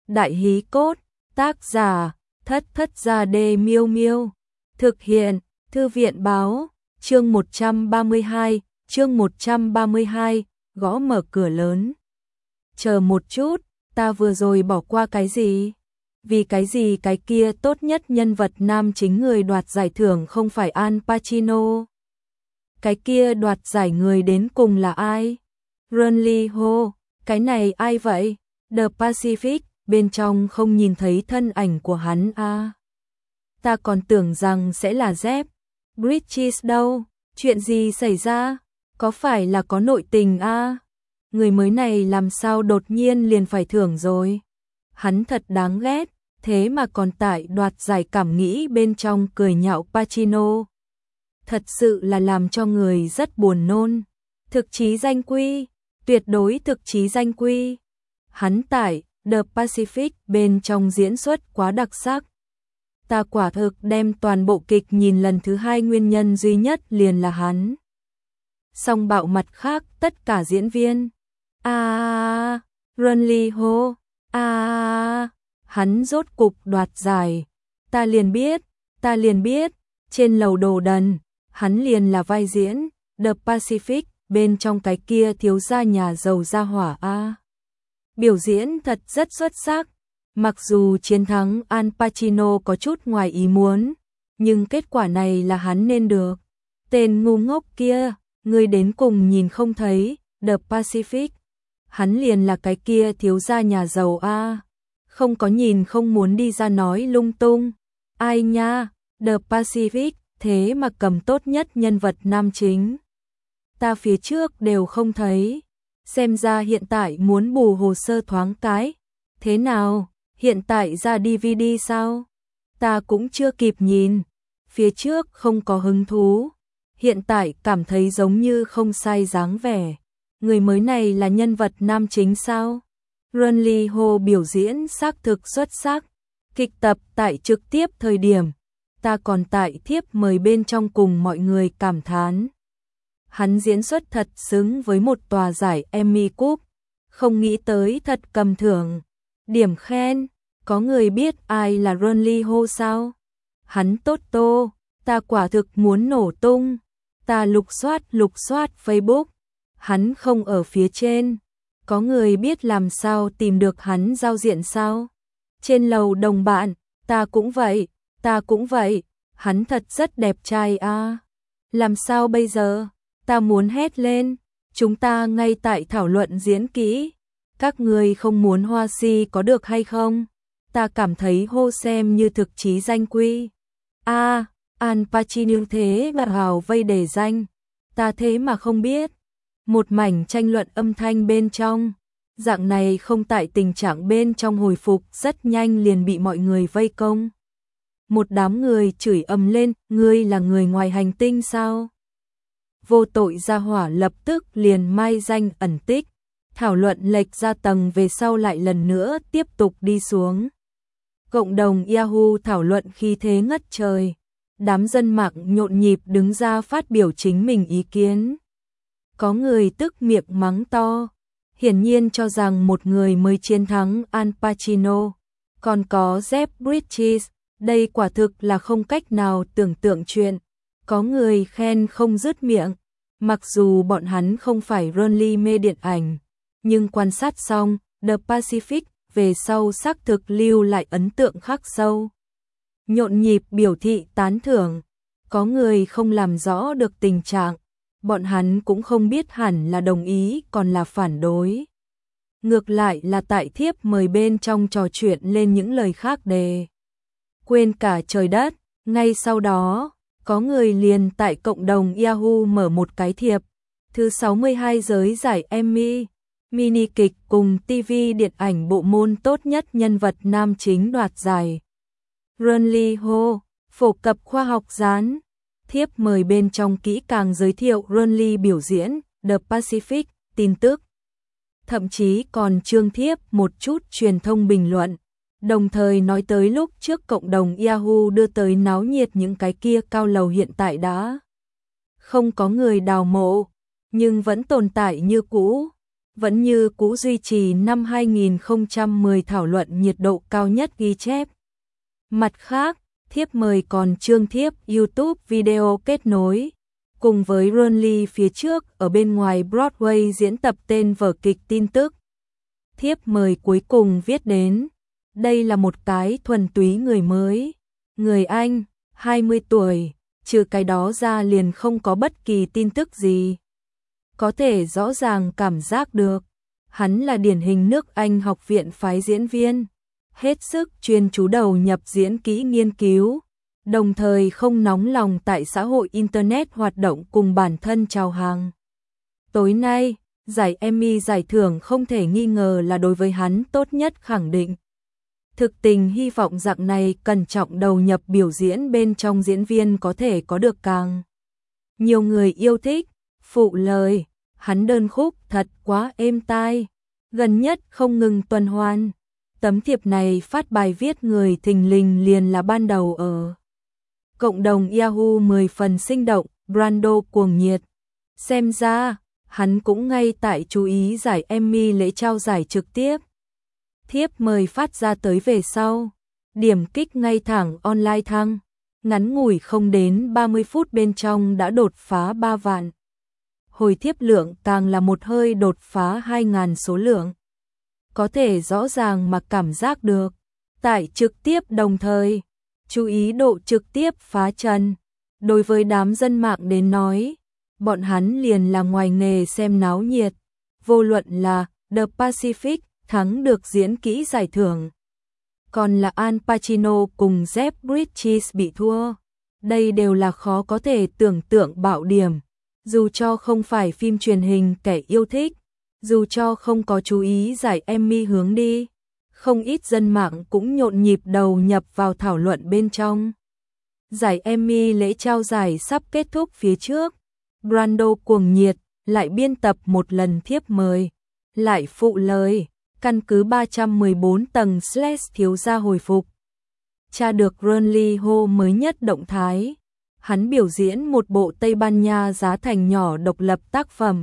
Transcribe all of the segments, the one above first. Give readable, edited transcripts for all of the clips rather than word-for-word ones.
Đại hí cốt, tác giả, Thất Thất Gia Đê Miêu Miêu. Thực hiện, Thư viện báo, chương 132, gõ mở cửa lớn. Chờ một chút, ta vừa rồi bỏ qua cái gì? Vì cái gì cái kia tốt nhất nhân vật nam chính người đoạt giải thưởng không phải Al Pacino? Cái kia đoạt giải người đến cùng là ai? Ron Lee Ho, cái này ai vậy? The Pacific, bên trong không nhìn thấy thân ảnh của hắn à? Ta còn tưởng rằng sẽ là Jeff Bridges đâu, chuyện gì xảy ra? Có phải là có nội tình à? Người mới này làm sao đột nhiên liền phải thưởng rồi? Hắn thật đáng ghét, thế mà còn tại đoạt giải cảm nghĩ bên trong cười nhạo Pacino. Thật sự là làm cho người rất buồn nôn. Thực chí danh quy, tuyệt đối thực chí danh quy. Hắn tại The Pacific bên trong diễn xuất quá đặc sắc. Ta quả thực đem toàn bộ kịch nhìn lần thứ 2 nguyên nhân duy nhất liền là hắn. Song bạo mặt khác tất cả diễn viên. Ron Lee Ho, hắn rốt cục đoạt giải. Ta liền biết, trên lầu đồ đần, hắn liền là vai diễn The Pacific bên trong cái kia thiếu gia nhà giàu gia hỏa a. Biểu diễn thật rất xuất sắc. Mặc dù chiến thắng Al Pacino có chút ngoài ý muốn, nhưng kết quả này là hắn nên được. Tên ngu ngốc kia, người đến cùng nhìn không thấy, The Pacific. Hắn liền là cái kia thiếu gia nhà giàu a. Không có nhìn không muốn đi ra nói lung tung. Ai nha, The Pacific, thế mà cầm tốt nhất nhân vật nam chính. Ta phía trước đều không thấy. Xem ra hiện tại muốn bù hồ sơ thoáng cái. Thế nào, hiện tại ra DVD sao? Ta cũng chưa kịp nhìn. Phía trước không có hứng thú. Hiện tại cảm thấy giống như không sai dáng vẻ. Người mới này là nhân vật nam chính sao? Ron Lee Ho biểu diễn xác thực xuất sắc. Kịch tập tại trực tiếp thời điểm. Ta còn tại thiếp mời bên trong cùng mọi người cảm thán. Hắn diễn xuất thật xứng với một tòa giải Emmy Cup. Không nghĩ tới thật cầm thưởng. Điểm khen. Có người biết ai là Ron Lee Ho sao? Hắn tốt tô. Ta quả thực muốn nổ tung. Ta lục soát Facebook. Hắn không ở phía trên. Có người biết làm sao tìm được hắn giao diện sao? Trên lầu đồng bạn. Ta cũng vậy. Hắn thật rất đẹp trai à. Làm sao bây giờ? Ta muốn hét lên. Chúng ta ngay tại thảo luận diễn kỹ. Các người không muốn hoa si có được hay không? Ta cảm thấy hô xem như thực chí danh quy. Al Pacino thế mà hào vây đề danh. Ta thế mà không biết. Một mảnh tranh luận âm thanh bên trong. Dạng này không tại tình trạng bên trong hồi phục rất nhanh liền bị mọi người vây công. Một đám người chửi ầm lên, ngươi là người ngoài hành tinh sao? Vô tội gia hỏa lập tức liền mai danh ẩn tích. Thảo luận lệch ra tầng về sau lại lần nữa tiếp tục đi xuống. Cộng đồng Yahoo thảo luận khi thế ngất trời. Đám dân mạng nhộn nhịp đứng ra phát biểu chính mình ý kiến. Có người tức miệng mắng to. Hiển nhiên cho rằng một người mới chiến thắng Al Pacino. Còn có Jeff Bridges. Đây quả thực là không cách nào tưởng tượng chuyện. Có người khen không dứt miệng. Mặc dù bọn hắn không phải Ron Lee mê điện ảnh. Nhưng quan sát xong, The Pacific về sau xác thực lưu lại ấn tượng khắc sâu. Nhộn nhịp biểu thị tán thưởng. Có người không làm rõ được tình trạng. Bọn hắn cũng không biết hẳn là đồng ý còn là phản đối. Ngược lại là tại thiếp mời bên trong trò chuyện lên những lời khác đề. Quên cả trời đất. Ngay sau đó, có người liền tại cộng đồng Yahoo mở một cái thiệp. Thứ 62 giới giải Emmy. Mini kịch cùng TV điện ảnh bộ môn tốt nhất nhân vật nam chính đoạt giải. Ron Lee Ho, phổ cập khoa học dán. Thiếp mời bên trong kỹ càng giới thiệu Ron Lee biểu diễn, The Pacific, tin tức. Thậm chí còn chương thiếp một chút truyền thông bình luận. Đồng thời nói tới lúc trước cộng đồng Yahoo đưa tới náo nhiệt những cái kia cao lầu hiện tại đã không có người đào mộ, nhưng vẫn tồn tại như cũ. vẫn như cũ duy trì năm 2010 thảo luận nhiệt độ cao nhất ghi chép. Mặt khác, thiếp mời còn chương thiếp YouTube video kết nối, cùng với Ronly phía trước ở bên ngoài Broadway diễn tập tên vở kịch tin tức. Thiếp mời cuối cùng viết đến, đây là một cái thuần túy người mới, người Anh, 20 tuổi, trừ cái đó ra liền không có bất kỳ tin tức gì. Có thể rõ ràng cảm giác được, hắn là điển hình nước Anh học viện phái diễn viên, hết sức chuyên chú đầu nhập diễn kỹ nghiên cứu, đồng thời không nóng lòng tại xã hội Internet hoạt động cùng bản thân chào hàng. Tối nay, giải Emmy giải thưởng không thể nghi ngờ là đối với hắn tốt nhất khẳng định. Thực tình hy vọng dạng này cẩn trọng đầu nhập biểu diễn bên trong diễn viên có thể có được càng nhiều người yêu thích. Phụ lời, hắn đơn khúc thật quá êm tai, gần nhất không ngừng tuần hoàn. Tấm thiệp này phát bài viết người thình lình liền là ban đầu ở cộng đồng Yahoo 10 phần sinh động, Brando cuồng nhiệt. Xem ra, hắn cũng ngay tại chú ý giải Emmy lễ trao giải trực tiếp. Thiếp mời phát ra tới về sau, điểm kích ngay thẳng online thăng, ngắn ngủi không đến 30 phút bên trong đã đột phá 3 vạn. Hồi thiếp lượng càng là một hơi đột phá 2.000 số lượng. Có thể rõ ràng mà cảm giác được, tại trực tiếp đồng thời, chú ý độ trực tiếp phá trần. Đối với đám dân mạng đến nói, bọn hắn liền là ngoài nghề xem náo nhiệt, vô luận là The Pacific thắng được diễn kỹ giải thưởng, còn là Al Pacino cùng Jeff Bridges bị thua. Đây đều là khó có thể tưởng tượng bạo điểm, dù cho không phải phim truyền hình kẻ yêu thích, dù cho không có chú ý giải Emmy hướng đi, không ít dân mạng cũng nhộn nhịp đầu nhập vào thảo luận bên trong. Giải Emmy lễ trao giải sắp kết thúc phía trước, Brando cuồng nhiệt lại biên tập một lần thiếp mời, lại phụ lời, căn cứ 314 tầng / thiếu gia hồi phục. Tra được Ronly Ho mới nhất động thái, hắn biểu diễn một bộ Tây Ban Nha giá thành nhỏ độc lập tác phẩm.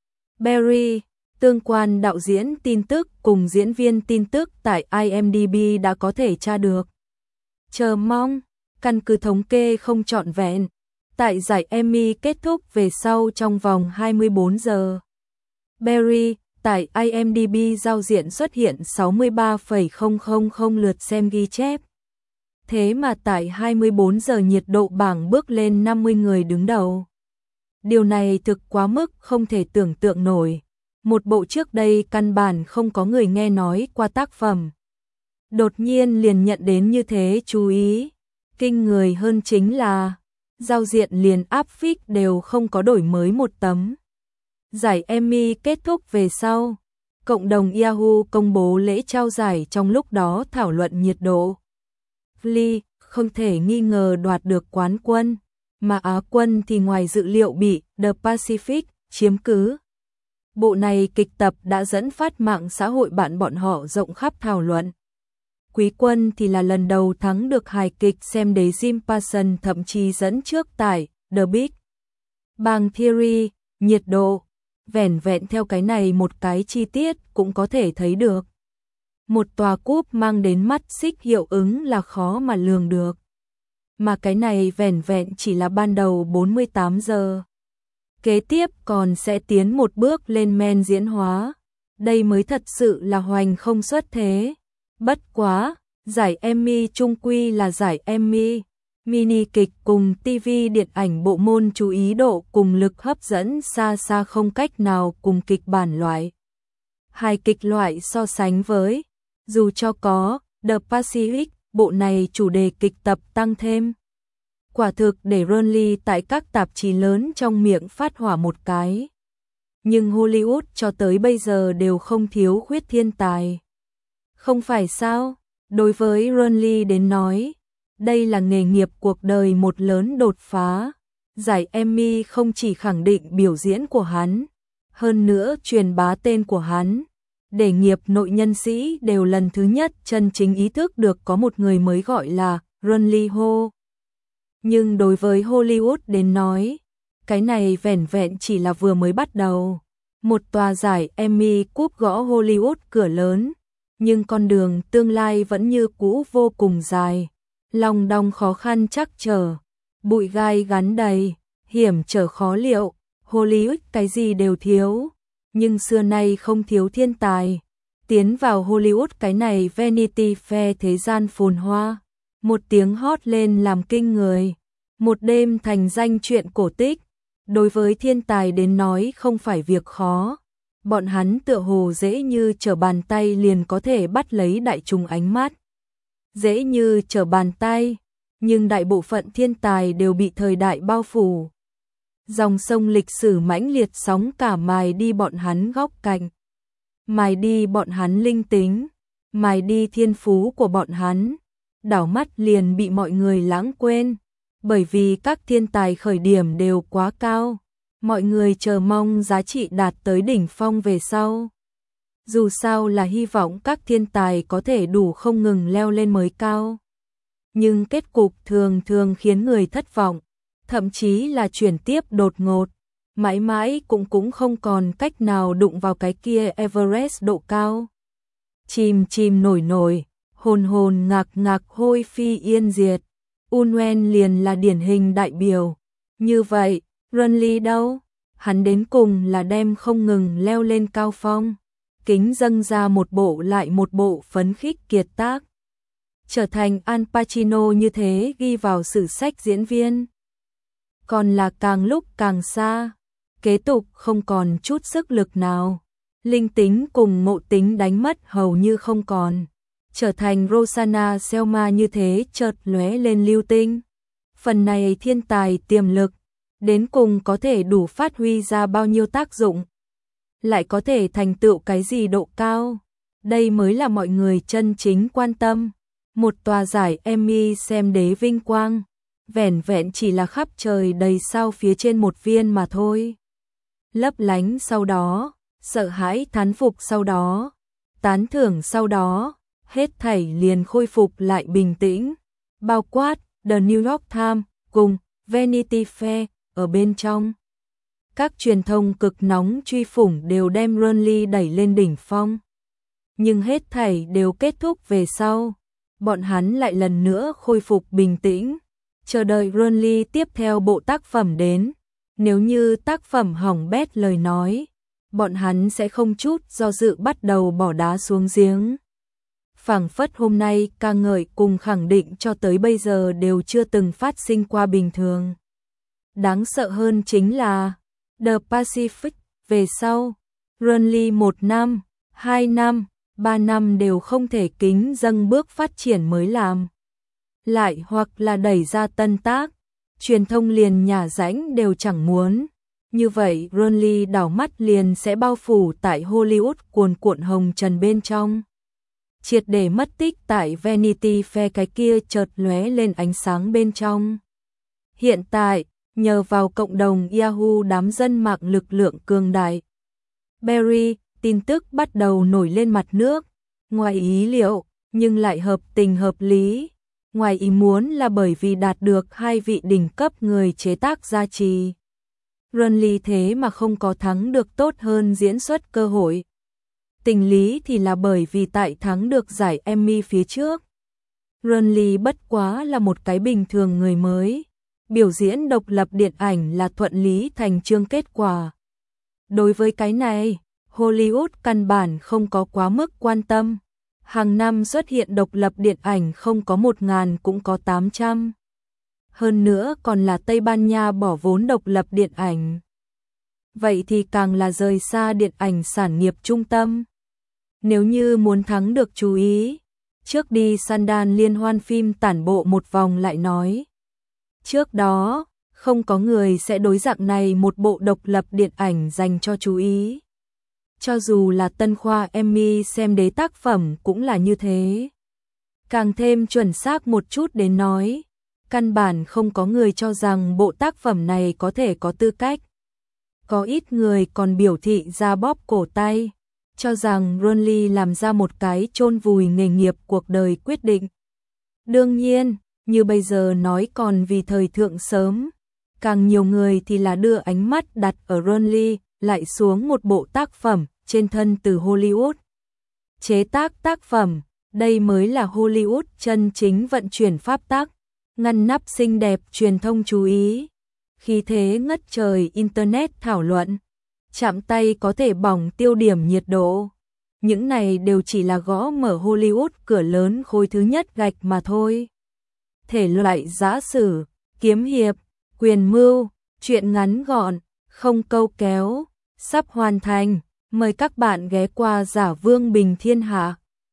Barry, tương quan đạo diễn tin tức cùng diễn viên tin tức tại IMDb đã có thể tra được. Chờ mong, căn cứ thống kê không trọn vẹn, tại giải Emmy kết thúc về sau trong vòng 24 giờ. Barry, tại IMDb giao diện xuất hiện 63,000 lượt xem ghi chép. Thế mà tại 24 giờ nhiệt độ bảng bước lên 50 người đứng đầu. Điều này thực quá mức không thể tưởng tượng nổi. Một bộ trước đây căn bản không có người nghe nói qua tác phẩm, đột nhiên liền nhận đến như thế chú ý. Kinh người hơn chính là, giao diện liền áp phích đều không có đổi mới một tấm. Giải Emmy kết thúc về sau, cộng đồng Yahoo công bố lễ trao giải trong lúc đó thảo luận nhiệt độ. Glee không thể nghi ngờ đoạt được quán quân, mà Á quân thì ngoài dự liệu bị The Pacific chiếm cứ. Bộ này kịch tập đã dẫn phát mạng xã hội bạn bọn họ rộng khắp thảo luận. Quý quân thì là lần đầu thắng được hài kịch xem đế Jim Parsons, thậm chí dẫn trước tại The Big Bang Theory. Nhiệt độ, vẻn vẹn theo cái này một cái chi tiết cũng có thể thấy được. Một tòa cúp mang đến mắt xích hiệu ứng là khó mà lường được. Mà cái này vẻn vẹn chỉ là ban đầu 48 giờ. Kế tiếp còn sẽ tiến một bước lên men diễn hóa. Đây mới thật sự là hoành không xuất thế. Bất quá, giải Emmy chung quy là giải Emmy. Mini kịch cùng TV điện ảnh bộ môn chú ý độ cùng lực hấp dẫn xa xa không cách nào cùng kịch bản loại. Hài kịch loại so sánh với, dù cho có The Pacific, bộ này chủ đề kịch tập tăng thêm. Quả thực để Ronly tại các tạp chí lớn trong miệng phát hỏa một cái. Nhưng Hollywood cho tới bây giờ đều không thiếu khuyết thiên tài. Không phải sao? Đối với Ronly đến nói, đây là nghề nghiệp cuộc đời một lớn đột phá. Giải Emmy không chỉ khẳng định biểu diễn của hắn, hơn nữa truyền bá tên của hắn, để nghiệp nội nhân sĩ đều lần thứ nhất chân chính ý thức được có một người mới gọi là Ronly Ho. Nhưng đối với Hollywood đến nói, cái này vẻn vẹn chỉ là vừa mới bắt đầu. Một tòa giải Emmy cúp gõ Hollywood cửa lớn, nhưng con đường tương lai vẫn như cũ vô cùng dài, lòng đong khó khăn trắc trở, bụi gai gắn đầy, hiểm trở khó liệu, Hollywood cái gì đều thiếu, nhưng xưa nay không thiếu thiên tài. Tiến vào Hollywood cái này Vanity Fair thế gian phồn hoa, một tiếng hót lên làm kinh người, một đêm thành danh chuyện cổ tích, đối với thiên tài đến nói không phải việc khó. Bọn hắn tựa hồ dễ như trở bàn tay liền có thể bắt lấy đại chúng ánh mắt. Dễ như trở bàn tay, nhưng đại bộ phận thiên tài đều bị thời đại bao phủ. Dòng sông lịch sử mãnh liệt sóng cả mài đi bọn hắn góc cạnh, mài đi bọn hắn linh tính, mài đi thiên phú của bọn hắn, đảo mắt liền bị mọi người lãng quên, bởi vì các thiên tài khởi điểm đều quá cao, mọi người chờ mong giá trị đạt tới đỉnh phong về sau. Dù sao là hy vọng các thiên tài có thể đủ không ngừng leo lên mới cao. Nhưng kết cục thường thường khiến người thất vọng, thậm chí là chuyển tiếp đột ngột, mãi mãi cũng không còn cách nào đụng vào cái kia Everest độ cao. Chìm chìm nổi nổi, hồn hồn ngạc ngạc hôi phi yên diệt, Unwen liền là điển hình đại biểu. Như vậy, Renly đâu? Hắn đến cùng là đem không ngừng leo lên cao phong, kính dâng ra một bộ lại một bộ phấn khích kiệt tác. Trở thành Al Pacino như thế ghi vào sử sách diễn viên. Còn là càng lúc càng xa, kế tục không còn chút sức lực nào. Linh tính cùng ngộ tính đánh mất hầu như không còn. Trở thành Rosanna Selma như thế chợt lóe lên lưu tinh. Phần này thiên tài tiềm lực, đến cùng có thể đủ phát huy ra bao nhiêu tác dụng. Lại có thể thành tựu cái gì độ cao. Đây mới là mọi người chân chính quan tâm. Một tòa giải Emmy xem đế vinh quang, vẻn vẹn chỉ là khắp trời đầy sao phía trên một viên mà thôi. Lấp lánh sau đó, sợ hãi thán phục sau đó, tán thưởng sau đó, hết thảy liền khôi phục lại bình tĩnh, bao quát The New York Times cùng Vanity Fair ở bên trong. Các truyền thông cực nóng truy phủng đều đem Renly đẩy lên đỉnh phong. Nhưng hết thảy đều kết thúc về sau, bọn hắn lại lần nữa khôi phục bình tĩnh, chờ đợi Renly tiếp theo bộ tác phẩm đến. Nếu như tác phẩm hỏng bét lời nói, bọn hắn sẽ không chút do dự bắt đầu bỏ đá xuống giếng. Phảng phất hôm nay ca ngợi cùng khẳng định cho tới bây giờ đều chưa từng phát sinh qua bình thường. Đáng sợ hơn chính là The Pacific về sau, Renly 1 năm, 2 năm, 3 năm đều không thể kính dâng bước phát triển mới làm. Lại hoặc là đẩy ra tân tác, truyền thông liền nhả rãnh đều chẳng muốn. Như vậy Renly đảo mắt liền sẽ bao phủ tại Hollywood cuồn cuộn hồng trần bên trong. Triệt để mất tích tại Vanity Fair cái kia chợt lóe lên ánh sáng bên trong. Hiện tại, nhờ vào cộng đồng Yahoo đám dân mạng lực lượng cường đại, Barry, tin tức bắt đầu nổi lên mặt nước, ngoài ý liệu, nhưng lại hợp tình hợp lý. Ngoài ý muốn là bởi vì đạt được 2 vị đỉnh cấp người chế tác gia trì. Renly thế mà không có thắng được tốt hơn diễn xuất cơ hội. Tình lý thì là bởi vì tại thắng được giải Emmy phía trước. Renly bất quá là một cái bình thường người mới. Biểu diễn độc lập điện ảnh là thuận lý thành chương kết quả. Đối với cái này, Hollywood căn bản không có quá mức quan tâm. Hàng năm xuất hiện độc lập điện ảnh không có 1.000 cũng có 800. Hơn nữa còn là Tây Ban Nha bỏ vốn độc lập điện ảnh. Vậy thì càng là rời xa điện ảnh sản nghiệp trung tâm. Nếu như muốn thắng được chú ý, trước đi Sundance liên hoan phim tản bộ một vòng lại nói. Trước đó, không có người sẽ đối dạng này một bộ độc lập điện ảnh dành cho chú ý. Cho dù là tân khoa Emmy xem đế tác phẩm cũng là như thế. Càng thêm chuẩn xác một chút đến nói, căn bản không có người cho rằng bộ tác phẩm này có thể có tư cách. Có ít người còn biểu thị ra bóp cổ tay, cho rằng Renly làm ra một cái chôn vùi nghề nghiệp cuộc đời quyết định. Đương nhiên, như bây giờ nói còn vì thời thượng sớm, càng nhiều người thì là đưa ánh mắt đặt ở Renly, lại xuống một bộ tác phẩm trên thân từ Hollywood. Chế tác tác phẩm, đây mới là Hollywood chân chính vận chuyển pháp tắc, ngăn nắp xinh đẹp truyền thông chú ý. Khí thế ngất trời Internet thảo luận, chạm tay có thể bỏng tiêu điểm nhiệt độ. Những này đều chỉ là gõ mở Hollywood cửa lớn khối thứ nhất gạch mà thôi. Thể loại giã sử, kiếm hiệp, quyền mưu, truyện ngắn gọn, không câu kéo, sắp hoàn thành. Mời các bạn ghé qua Giả Vương Bình Thiên Hạ.